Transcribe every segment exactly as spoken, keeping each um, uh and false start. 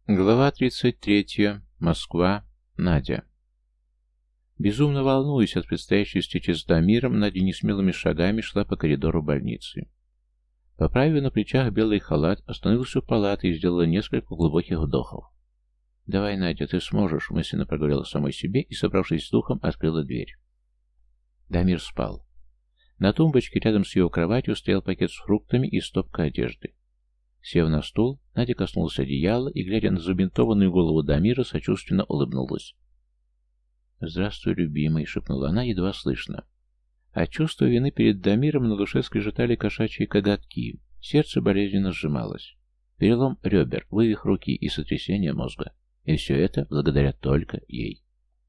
Глава тридцать третья. Москва. Надя. Безумно волнуясь от предстоящей встречи с Дамиром, Надя несмелыми шагами шла по коридору больницы. Поправив на плечах белый халат, остановилась у палаты и сделала несколько глубоких вдохов. «Давай, Надя, ты сможешь», — мысленно проговорила самой себе и, собравшись с духом, открыла дверь. Дамир спал. На тумбочке рядом с его кроватью стоял пакет с фруктами и стопка одежды. Сев на стул, Надя коснулась одеяла и, глядя на забинтованную голову Дамира, сочувственно улыбнулась. «Здравствуй, любимый», — шепнула она, едва слышно. От чувства вины перед Дамиром на душе скрежетали кошачьи коготки, сердце болезненно сжималось. Перелом ребер, вывих руки и сотрясение мозга. И все это благодаря только ей.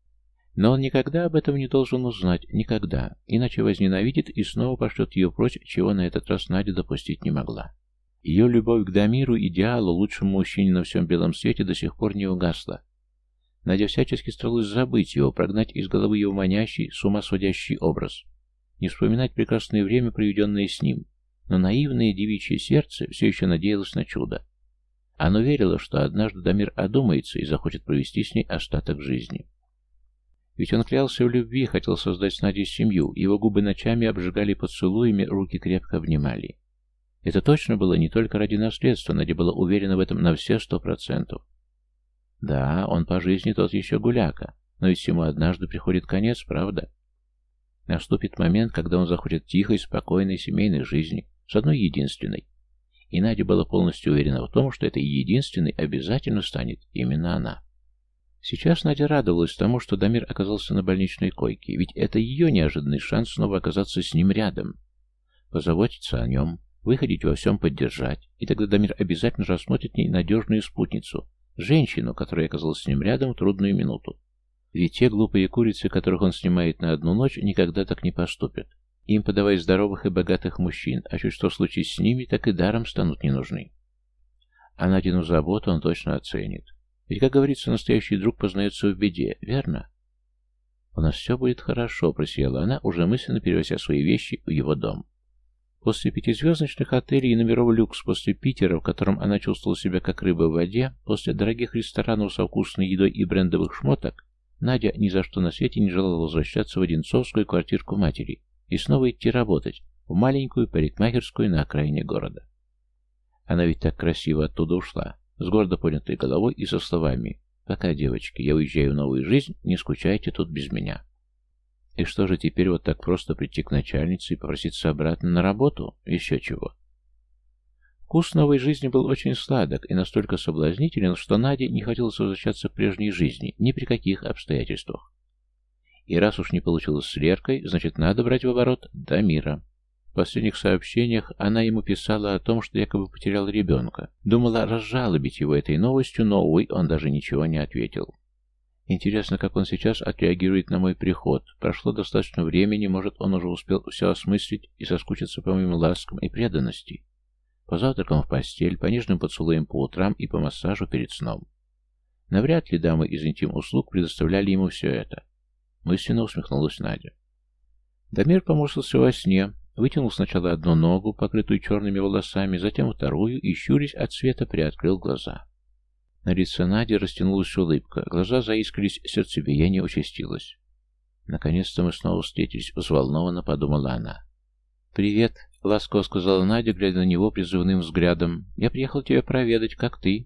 Но он никогда об этом не должен узнать, никогда, иначе возненавидит и снова пошлет ее прочь, чего на этот раз Надя допустить не могла. Ее любовь к Дамиру, идеалу, лучшему мужчине на всем белом свете, до сих пор не угасла. Надя всячески старалась забыть его, прогнать из головы его манящий, с ума сводящий образ. Не вспоминать прекрасное время, проведенное с ним. Но наивное девичье сердце все еще надеялось на чудо. Оно верило, что однажды Дамир одумается и захочет провести с ней остаток жизни. Ведь он клялся в любви, хотел создать с Надей семью, его губы ночами обжигали поцелуями, руки крепко обнимали. Это точно было не только ради наследства, Надя была уверена в этом на все сто процентов. Да, он по жизни тот еще гуляка, но ведь всему однажды приходит конец, правда? Наступит момент, когда он захочет тихой, спокойной семейной жизни, с одной единственной. И Надя была полностью уверена в том, что этой единственной обязательно станет именно она. Сейчас Надя радовалась тому, что Дамир оказался на больничной койке, ведь это ее неожиданный шанс снова оказаться с ним рядом. Позаботиться о нем, выходить во всем поддержать, и тогда Дамир обязательно рассмотрит в ней надежную спутницу, женщину, которая оказалась с ним рядом в трудную минуту. Ведь те глупые курицы, которых он снимает на одну ночь, никогда так не поступят. Им подавай здоровых и богатых мужчин, а чуть что случится с ними, так и даром станут не нужны. А Надину заботу он точно оценит. Ведь, как говорится, настоящий друг познается в беде, верно? «У нас все будет хорошо», — просияла она, уже мысленно перевозя свои вещи в его дом. После пятизвездочных отелей и номеров люкс, после Питера, в котором она чувствовала себя как рыба в воде, после дорогих ресторанов со вкусной едой и брендовых шмоток, Надя ни за что на свете не желала возвращаться в одинцовскую квартирку матери и снова идти работать в маленькую парикмахерскую на окраине города. Она ведь так красиво оттуда ушла, с гордо поднятой головой и со словами: «Пока, девочки, я уезжаю в новую жизнь, не скучайте тут без меня». И что же теперь вот так просто прийти к начальнице и попроситься обратно на работу? Еще чего? Вкус новой жизни был очень сладок и настолько соблазнителен, что Наде не хотелось возвращаться к прежней жизни ни при каких обстоятельствах. И раз уж не получилось с Леркой, значит, надо брать в оборот Дамира. В последних сообщениях она ему писала о том, что якобы потерял ребенка. Думала разжалобить его этой новостью, но, увы, он даже ничего не ответил. Интересно, как он сейчас отреагирует на мой приход. Прошло достаточно времени, может, он уже успел все осмыслить и соскучиться по моим ласкам и преданности. По завтракам в постель, по нежным поцелуям по утрам и по массажу перед сном. Навряд ли дамы из интим-услуг предоставляли ему все это. Мысленно усмехнулась Надя. Дамир поморщился во сне, вытянул сначала одну ногу, покрытую черными волосами, затем вторую и, щурясь от света, приоткрыл глаза. На лице Нади растянулась улыбка, глаза заискрились, сердцебиение участилось. «Наконец-то мы снова встретились», — взволнованно подумала она. «Привет», — ласково сказала Надя, глядя на него призывным взглядом. «Я приехал тебя проведать, как ты?»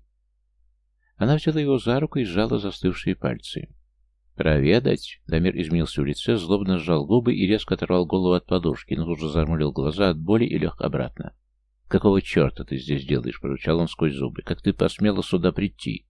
Она взяла его за руку и сжала застывшие пальцы. «Проведать?» — Дамир изменился в лице, злобно сжал губы и резко оторвал голову от подушки, но тут же замылил глаза от боли и лег обратно. «Какого черта ты здесь делаешь?» — прорычал он сквозь зубы. «Как ты посмела сюда прийти?»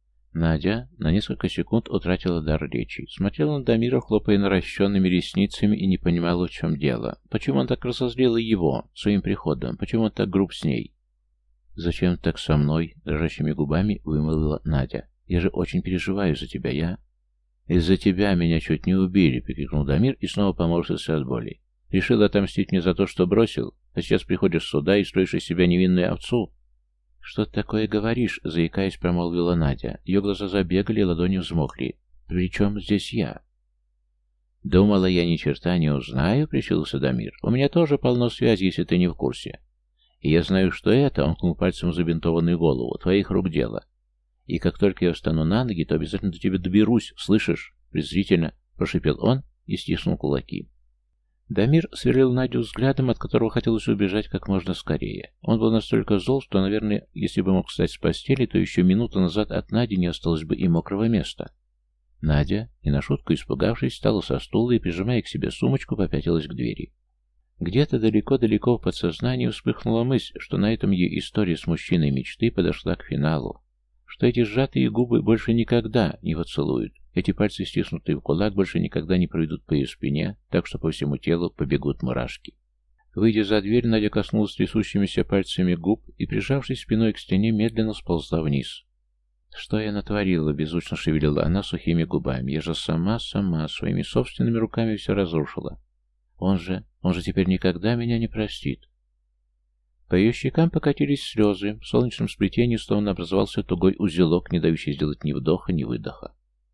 Надя на несколько секунд утратила дар речи. Смотрела на Дамира, хлопая наращенными ресницами, и не понимала, в чем дело. Почему он так разозлила его своим приходом? Почему он так груб с ней? «Зачем ты так со мной?» — дрожащими губами вымолвила Надя. «Я же очень переживаю за тебя, я...» «Из-за тебя меня чуть не убили», — прикрикнул Дамир и снова поморщился от боли. «Решил отомстить мне за то, что бросил? А сейчас приходишь сюда и строишь из себя невинную овцу?» «Что ты такое говоришь?» — заикаясь, промолвила Надя. Ее глаза забегали, ладони взмокли. «При чем здесь я?» «Думала, я ни черта не узнаю», — прищурился Дамир. «У меня тоже полно связей, если ты не в курсе. И я знаю, что это, — он ткнул пальцем в забинтованную голову, — твоих рук дело. И как только я встану на ноги, то обязательно до тебя доберусь, слышишь?» Презрительно прошипел он и стиснул кулаки. Дамир сверлил Надю взглядом, от которого хотелось убежать как можно скорее. Он был настолько зол, что, наверное, если бы мог встать с постели, то еще минуту назад от Нади не осталось бы и мокрого места. Надя, не на шутку испугавшись, встала со стула и, прижимая к себе сумочку, попятилась к двери. Где-то далеко-далеко в подсознании вспыхнула мысль, что на этом ее история с мужчиной мечты подошла к финалу, что эти сжатые губы больше никогда не поцелуют, эти пальцы, стиснутые в кулак, больше никогда не проведут по ее спине, так что по всему телу побегут мурашки. Выйдя за дверь, Надя коснулась трясущимися пальцами губ и, прижавшись спиной к стене, медленно сползла вниз. «Что я натворила?» — беззвучно шевелила она сухими губами. «Я же сама-сама своими собственными руками все разрушила. Он же, он же теперь никогда меня не простит». По ее щекам покатились слезы, в солнечном сплетении словно образовался тугой узелок, не дающий сделать ни вдоха, ни выдоха.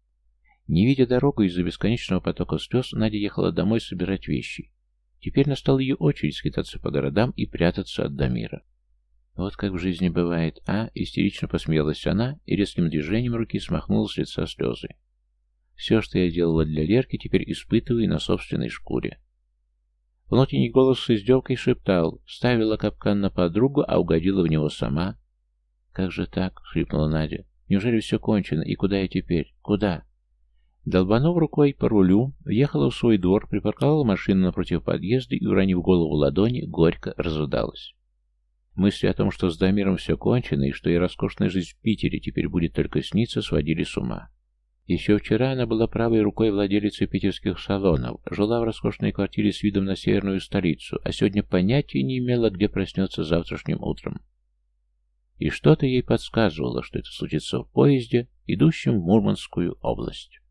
Не видя дорогу из-за бесконечного потока слез, Надя ехала домой собирать вещи. Теперь настала ее очередь скитаться по городам и прятаться от Дамира. «Вот как в жизни бывает, а?» — истерично посмеялась она и резким движением руки смахнула с лица слезы. «Все, что я делала для Лерки, теперь испытываю на собственной шкуре». Внутренний голос с издевкой шептал: ставила капкан на подругу, а угодила в него сама. «Как же так?» — хрипнула Надя. «Неужели все кончено? И куда я теперь? Куда?» Долбанув рукой по рулю, въехала в свой двор, припарковала машину напротив подъезда и, уронив голову в ладони, горько разрыдалась. Мысли о том, что с Дамиром все кончено и что и роскошная жизнь в Питере теперь будет только сниться, сводили с ума. Еще вчера она была правой рукой владелицы питерских салонов, жила в роскошной квартире с видом на северную столицу, а сегодня понятия не имела, где проснется завтрашним утром. И что-то ей подсказывало, что это случится в поезде, идущем в Мурманскую область.